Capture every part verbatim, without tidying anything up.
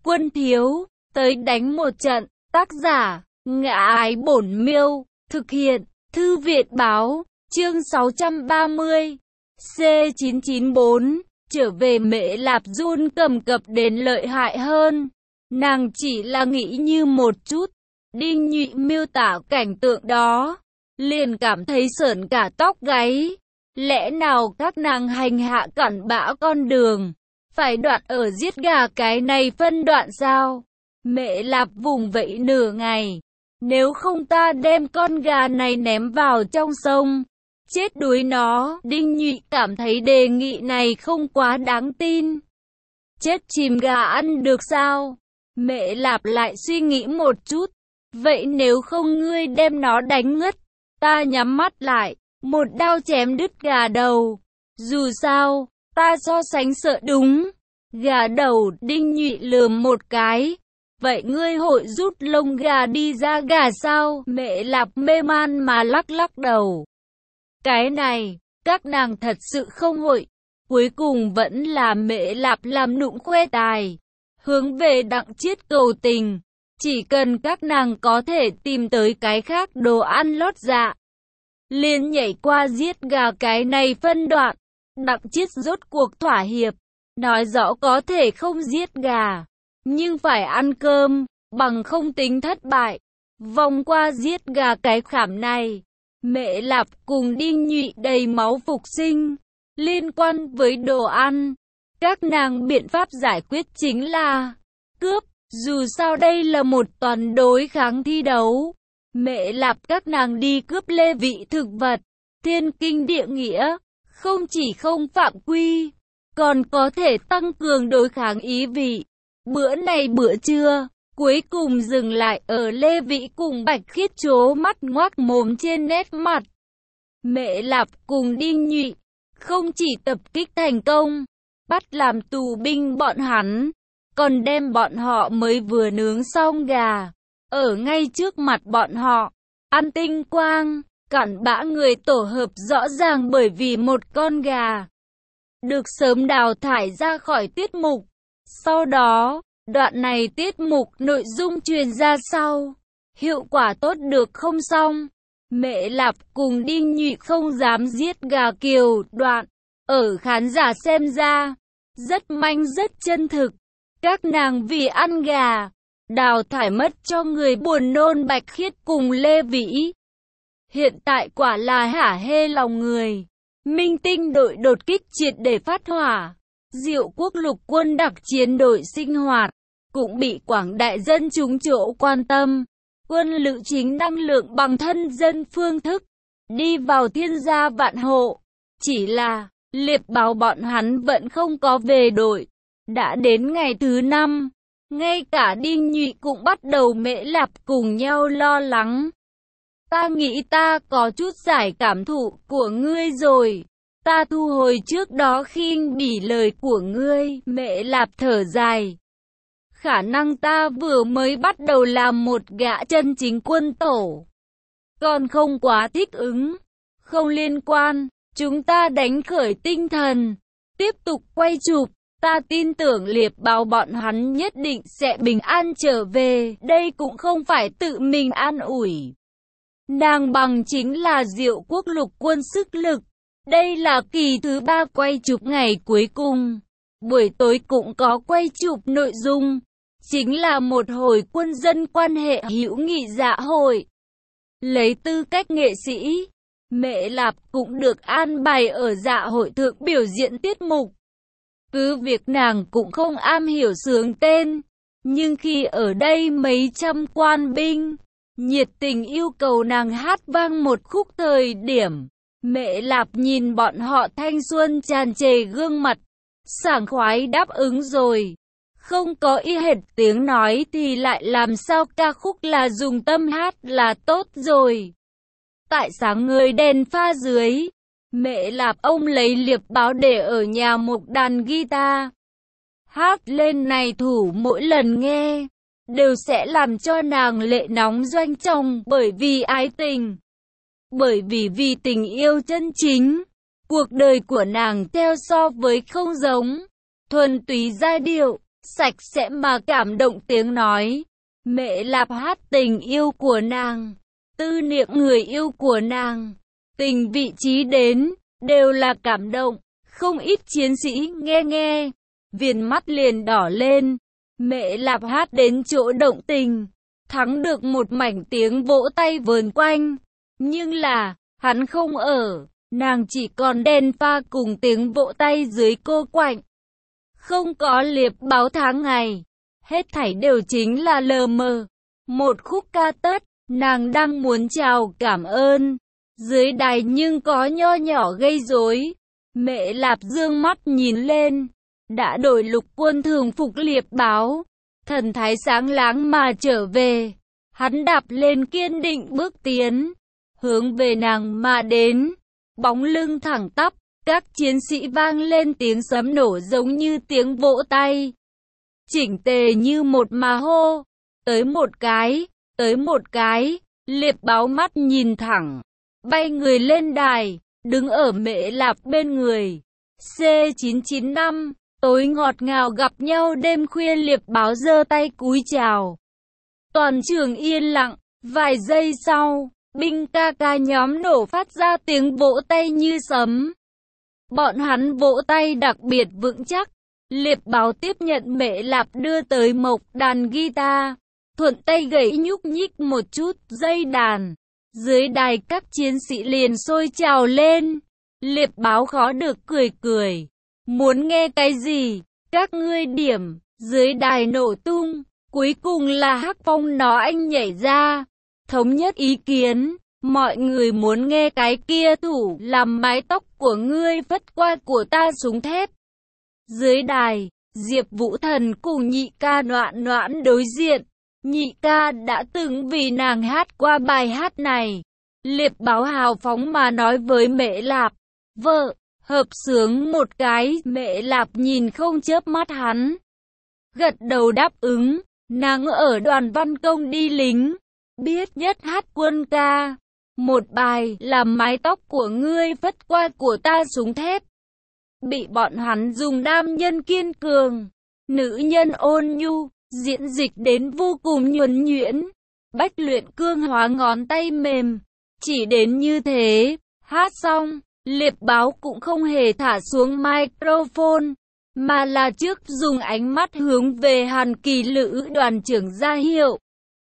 Quân thiếu, tới đánh một trận. Tác giả, Ngã Ái Bổn Miêu. Thực hiện, Thư viện báo. Chương sáu trăm ba mươi. C chín chín bốn. Trở về Mễ Lạp run cầm cập đến lợi hại hơn. Nàng chỉ là nghĩ như một chút. Đinh Nhụy miêu tả cảnh tượng đó, liền cảm thấy sởn cả tóc gáy. Lẽ nào các nàng hành hạ cặn bã con đường, phải đoạn ở giết gà cái này phân đoạn sao? Mễ Lạp vùng vẫy nửa ngày. Nếu không ta đem con gà này ném vào trong sông, chết đuối nó. Đinh Nhụy cảm thấy đề nghị này không quá đáng tin. Chết chìm gà ăn được sao? Mễ Lạp lại suy nghĩ một chút. Vậy nếu không ngươi đem nó đánh ngất, ta nhắm mắt lại, một đao chém đứt gà đầu. Dù sao, ta so sánh sợ đúng. Gà đầu. Đinh Nhụy lườm một cái. Vậy ngươi hội rút lông gà đi ra gà sao? Mễ Lạp mê man mà lắc lắc đầu. Cái này, các nàng thật sự không hội. Cuối cùng vẫn là Mễ Lạp làm nụng khoe tài, hướng về Đặng Chiết cầu tình. Chỉ cần các nàng có thể tìm tới cái khác đồ ăn lót dạ, liền nhảy qua giết gà cái này phân đoạn. Đặng Chiết rốt cuộc thỏa hiệp, nói rõ có thể không giết gà, nhưng phải ăn cơm, bằng không tính thất bại. Vòng qua giết gà cái khảm này, Mễ Lạp cùng Đinh Nhụy đầy máu phục sinh. Liên quan với đồ ăn, các nàng biện pháp giải quyết chính là cướp. Dù sao đây là một toàn đối kháng thi đấu. Mễ Lạp các nàng đi cướp lê vị thực vật, thiên kinh địa nghĩa, không chỉ không phạm quy, còn có thể tăng cường đối kháng ý vị. Bữa này bữa trưa, cuối cùng dừng lại ở Lê Vĩ cùng Bạch Khiết trố mắt ngoác mồm trên nét mặt. Mễ Lạp cùng Đinh Nhụy không chỉ tập kích thành công, bắt làm tù binh bọn hắn, còn đem bọn họ mới vừa nướng xong gà, ở ngay trước mặt bọn họ, ăn tinh quang. Cặn bã người tổ hợp rõ ràng bởi vì một con gà được sớm đào thải ra khỏi tiết mục. Sau đó, đoạn này tiết mục nội dung truyền ra sau, hiệu quả tốt được không xong. Mễ Lạp cùng Đinh Nhụy không dám giết gà kiều đoạn, ở khán giả xem ra, rất manh rất chân thực. Các nàng vì ăn gà, đào thải mất cho người buồn nôn Bạch Khiết cùng Lê Vĩ. Hiện tại quả là hả hê lòng người. Minh Tinh đội đột kích triệt để phát hỏa. Diệu Quốc lục quân đặc chiến đội sinh hoạt, cũng bị quảng đại dân chúng chỗ quan tâm. Quân lữ chính năng lượng bằng thân dân phương thức, đi vào thiên gia vạn hộ. Chỉ là, liệp báo bọn hắn vẫn không có về đội. Đã đến ngày thứ năm, ngay cả Đinh Nhụy cũng bắt đầu Mễ Lạp cùng nhau lo lắng. Ta nghĩ ta có chút giải cảm thụ của ngươi rồi. Ta thu hồi trước đó khinh bỉ lời của ngươi. Mễ Lạp thở dài. Khả năng ta vừa mới bắt đầu làm một gã chân chính quân tổ, còn không quá thích ứng. Không liên quan, chúng ta đánh khởi tinh thần, tiếp tục quay chụp. Ta tin tưởng liệp báo bọn hắn nhất định sẽ bình an trở về. Đây cũng không phải tự mình an ủi nàng, bằng chính là Diệu Quốc lục quân sức lực. Đây là kỳ thứ ba quay chụp ngày cuối cùng. Buổi tối cũng có quay chụp nội dung, chính là một hồi quân dân quan hệ hữu nghị dạ hội. Lấy tư cách nghệ sĩ, Mễ Lạp cũng được an bài ở dạ hội thượng biểu diễn tiết mục. Cứ việc nàng cũng không am hiểu sướng tên, nhưng khi ở đây mấy trăm quan binh nhiệt tình yêu cầu nàng hát vang một khúc thời điểm, Mễ Lạp nhìn bọn họ thanh xuân tràn trề gương mặt, sảng khoái đáp ứng rồi. Không có y hệt tiếng nói thì lại làm sao ca khúc là dùng tâm hát là tốt rồi. Tại sáng ngời đèn pha dưới, Mễ Lạp ông lấy liệp báo để ở nhà một đàn guitar. Hát lên này thủ mỗi lần nghe, đều sẽ làm cho nàng lệ nóng doanh trọng bởi vì ái tình. Bởi vì vì tình yêu chân chính, cuộc đời của nàng theo so với không giống, thuần túy giai điệu, sạch sẽ mà cảm động tiếng nói. Mẹ Lạp hát tình yêu của nàng, tư niệm người yêu của nàng, tình vị trí đến, đều là cảm động. Không ít chiến sĩ nghe nghe, viền mắt liền đỏ lên. Mẹ Lạp hát đến chỗ động tình, thắng được một mảnh tiếng vỗ tay vờn quanh. Nhưng là, hắn không ở, nàng chỉ còn đèn pha cùng tiếng vỗ tay dưới cô quạnh. Không có liệp báo tháng ngày, hết thảy đều chính là lờ mờ. Một khúc ca tất, nàng đang muốn chào cảm ơn. Dưới đài nhưng có nho nhỏ gây rối. Mẹ Lạp dương mắt nhìn lên, đã đổi lục quân thường phục liệp báo, thần thái sáng láng mà trở về. Hắn đạp lên kiên định bước tiến, hướng về nàng mà đến, bóng lưng thẳng tắp, các chiến sĩ vang lên tiếng sấm nổ giống như tiếng vỗ tay. Chỉnh tề như một mà hô, tới một cái, tới một cái, liệp báo mắt nhìn thẳng, bay người lên đài, đứng ở Mẹ Lạp bên người. C chín chín năm, tối ngọt ngào gặp nhau đêm khuya liệp báo giơ tay cúi chào. Toàn trường yên lặng, vài giây sau, binh ca ca nhóm nổ phát ra tiếng vỗ tay như sấm. Bọn hắn vỗ tay đặc biệt vững chắc. Liệp báo tiếp nhận Mẹ Lạp đưa tới mộc đàn guitar, thuận tay gảy nhúc nhích một chút dây đàn. Dưới đài các chiến sĩ liền sôi trào lên. Liệp báo khó được cười cười. Muốn nghe cái gì? Các ngươi điểm. Dưới đài nổ tung. Cuối cùng là Hắc Phong nó anh nhảy ra. Thống nhất ý kiến. Mọi người muốn nghe cái kia thủ làm mái tóc của ngươi phất qua của ta súng thép. Dưới đài, Diệp Vũ Thần cùng nhị ca Noãn Noãn đối diện. Nhị ca đã từng vì nàng hát qua bài hát này. Liệp báo hào phóng mà nói với Mẹ Lạp. Vợ, hợp xướng một cái. Mẹ Lạp nhìn không chớp mắt hắn, gật đầu đáp ứng. Nàng ở đoàn văn công đi lính, biết nhất hát quân ca. Một bài làm mái tóc của ngươi phất qua của ta súng thép. Bị bọn hắn dùng nam nhân kiên cường, nữ nhân ôn nhu, diễn dịch đến vô cùng nhuần nhuyễn. Bách Luyện Cương hóa ngón tay mềm. Chỉ đến như thế, hát xong, liệp báo cũng không hề thả xuống microphone, mà là trước dùng ánh mắt hướng về Hàn Kỳ Lữ đoàn trưởng ra hiệu.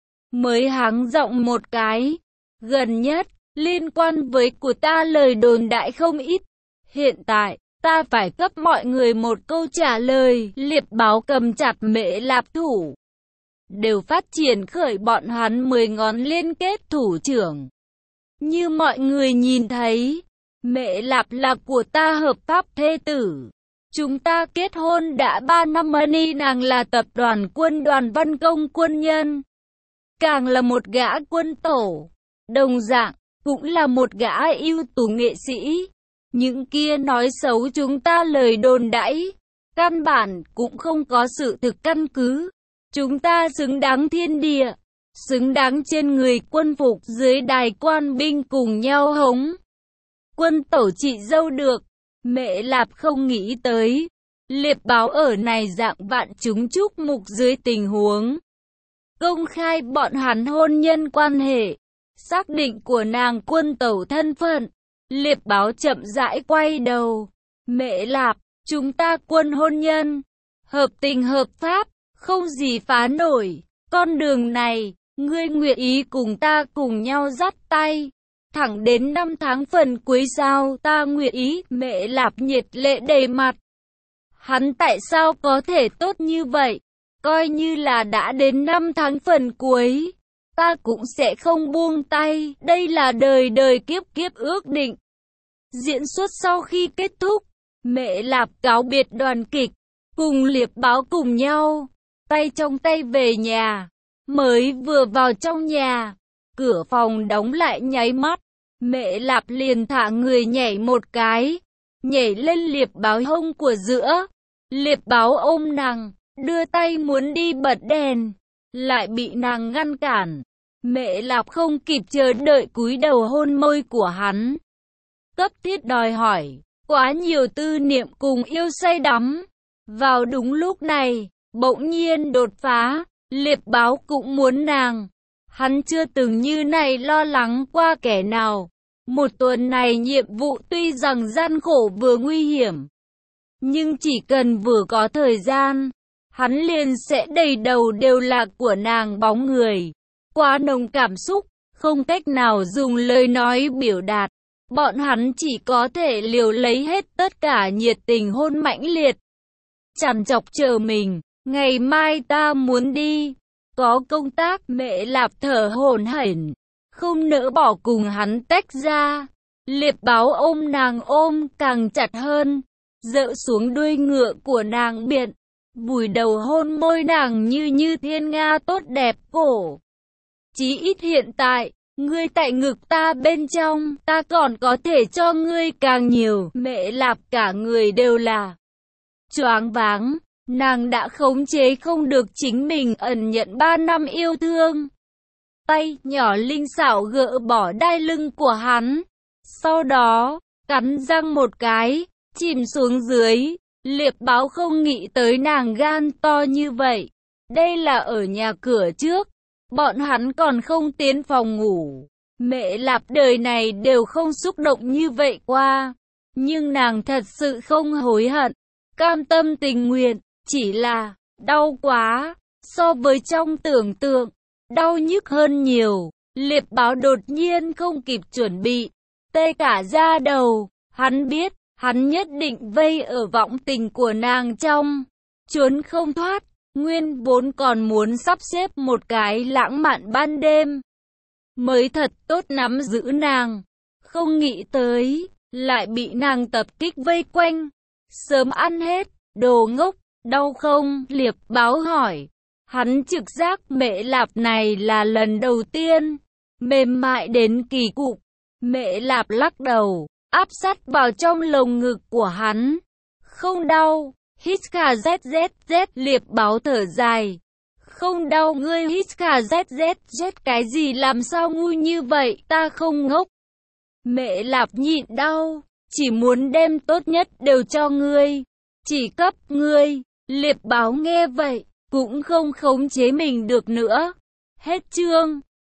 Mới hắng giọng một cái. Gần nhất, liên quan với của ta lời đồn đại không ít. Hiện tại, ta phải cấp mọi người một câu trả lời. Liệp báo cầm chặt Mẹ Lạp thủ, đều phát triển khởi bọn hắn mười ngón liên kết thủ trưởng. Như mọi người nhìn thấy, Mẹ Lạp là của ta hợp pháp thê tử. Chúng ta kết hôn đã ba năm money, nàng là tập đoàn quân đoàn văn công quân nhân, càng là một gã quân tổ, đồng dạng cũng là một gã ưu tú nghệ sĩ. Những kia nói xấu chúng ta lời đồn đãi, căn bản cũng không có sự thực căn cứ. Chúng ta xứng đáng thiên địa, xứng đáng trên người quân phục dưới đài quan binh cùng nhau hống quân tổ chị dâu được. Mẹ Lạp không nghĩ tới, liệp báo ở này dạng vạn chúng chúc mục dưới tình huống công khai bọn hắn hôn nhân quan hệ, xác định của nàng quân tẩu thân phận. Liệp báo chậm rãi quay đầu. Mẹ Lạp, chúng ta quân hôn nhân, hợp tình hợp pháp, không gì phá nổi. Con đường này, ngươi nguyện ý cùng ta cùng nhau dắt tay, thẳng đến năm tháng phần cuối sao? Ta nguyện ý. Mẹ Lạp nhiệt lệ đầy mặt. Hắn tại sao có thể tốt như vậy? Coi như là đã đến năm tháng phần cuối, ta cũng sẽ không buông tay. Đây là đời đời kiếp kiếp ước định. Diễn xuất sau khi kết thúc, Mẹ Lạp cáo biệt đoàn kịch, cùng liệp báo cùng nhau, tay trong tay về nhà. Mới vừa vào trong nhà, cửa phòng đóng lại nháy mắt, Mẹ Lạp liền thả người nhảy một cái, nhảy lên liệp báo hông của giữa. Liệp báo ôm nàng, đưa tay muốn đi bật đèn, lại bị nàng ngăn cản. Mẹ Lạp không kịp chờ đợi cúi đầu hôn môi của hắn, cấp thiết đòi hỏi. Quá nhiều tư niệm cùng yêu say đắm. Vào đúng lúc này, bỗng nhiên đột phá, liệp báo cũng muốn nàng. Hắn chưa từng như này lo lắng qua kẻ nào. Một tuần này nhiệm vụ tuy rằng gian khổ vừa nguy hiểm, nhưng chỉ cần vừa có thời gian, hắn liền sẽ đầy đầu đều là của nàng bóng người. Quá nồng cảm xúc, không cách nào dùng lời nói biểu đạt. Bọn hắn chỉ có thể liều lấy hết tất cả nhiệt tình hôn mãnh liệt. Chằn chọc chờ mình, ngày mai ta muốn đi. Có công tác. Mẹ Lạp thở hổn hển, không nỡ bỏ cùng hắn tách ra. Liệp báo ôm nàng ôm càng chặt hơn, dỡ xuống đuôi ngựa của nàng biện, vùi đầu hôn môi nàng như như thiên nga tốt đẹp cổ. Chí ít hiện tại, ngươi tại ngực ta bên trong, ta còn có thể cho ngươi càng nhiều. Mẹ Lạp cả người đều là choáng váng, nàng đã khống chế không được chính mình ẩn nhận ba năm yêu thương. Tay nhỏ linh xảo gỡ bỏ đai lưng của hắn, sau đó, cắn răng một cái, chìm xuống dưới. Liệp báo không nghĩ tới nàng gan to như vậy. Đây là ở nhà cửa trước, bọn hắn còn không tiến phòng ngủ. Mẹ Lạp đời này đều không xúc động như vậy qua. Nhưng nàng thật sự không hối hận, cam tâm tình nguyện, chỉ là đau quá, so với trong tưởng tượng, đau nhức hơn nhiều. Liệp báo đột nhiên không kịp chuẩn bị, tê cả da đầu. Hắn biết, hắn nhất định vây ở vọng tình của nàng trong, trốn không thoát. Nguyên vốn còn muốn sắp xếp một cái lãng mạn ban đêm, mới thật tốt nắm giữ nàng. Không nghĩ tới, lại bị nàng tập kích vây quanh. Sớm ăn hết, đồ ngốc, đau không? Liệp báo hỏi. Hắn trực giác Mẹ Lạp này là lần đầu tiên, mềm mại đến kỳ cục. Mẹ Lạp lắc đầu, áp sát vào trong lồng ngực của hắn. Không đau. Hít kha z z z. Liệp báo thở dài. Không đau. Ngươi hít kha z z z cái gì, làm sao ngu như vậy? Ta không ngốc. Mẹ Lạp nhịn đau, chỉ muốn đem tốt nhất đều cho ngươi, chỉ cấp ngươi. Liệp báo nghe vậy, cũng không khống chế mình được nữa. Hết chương.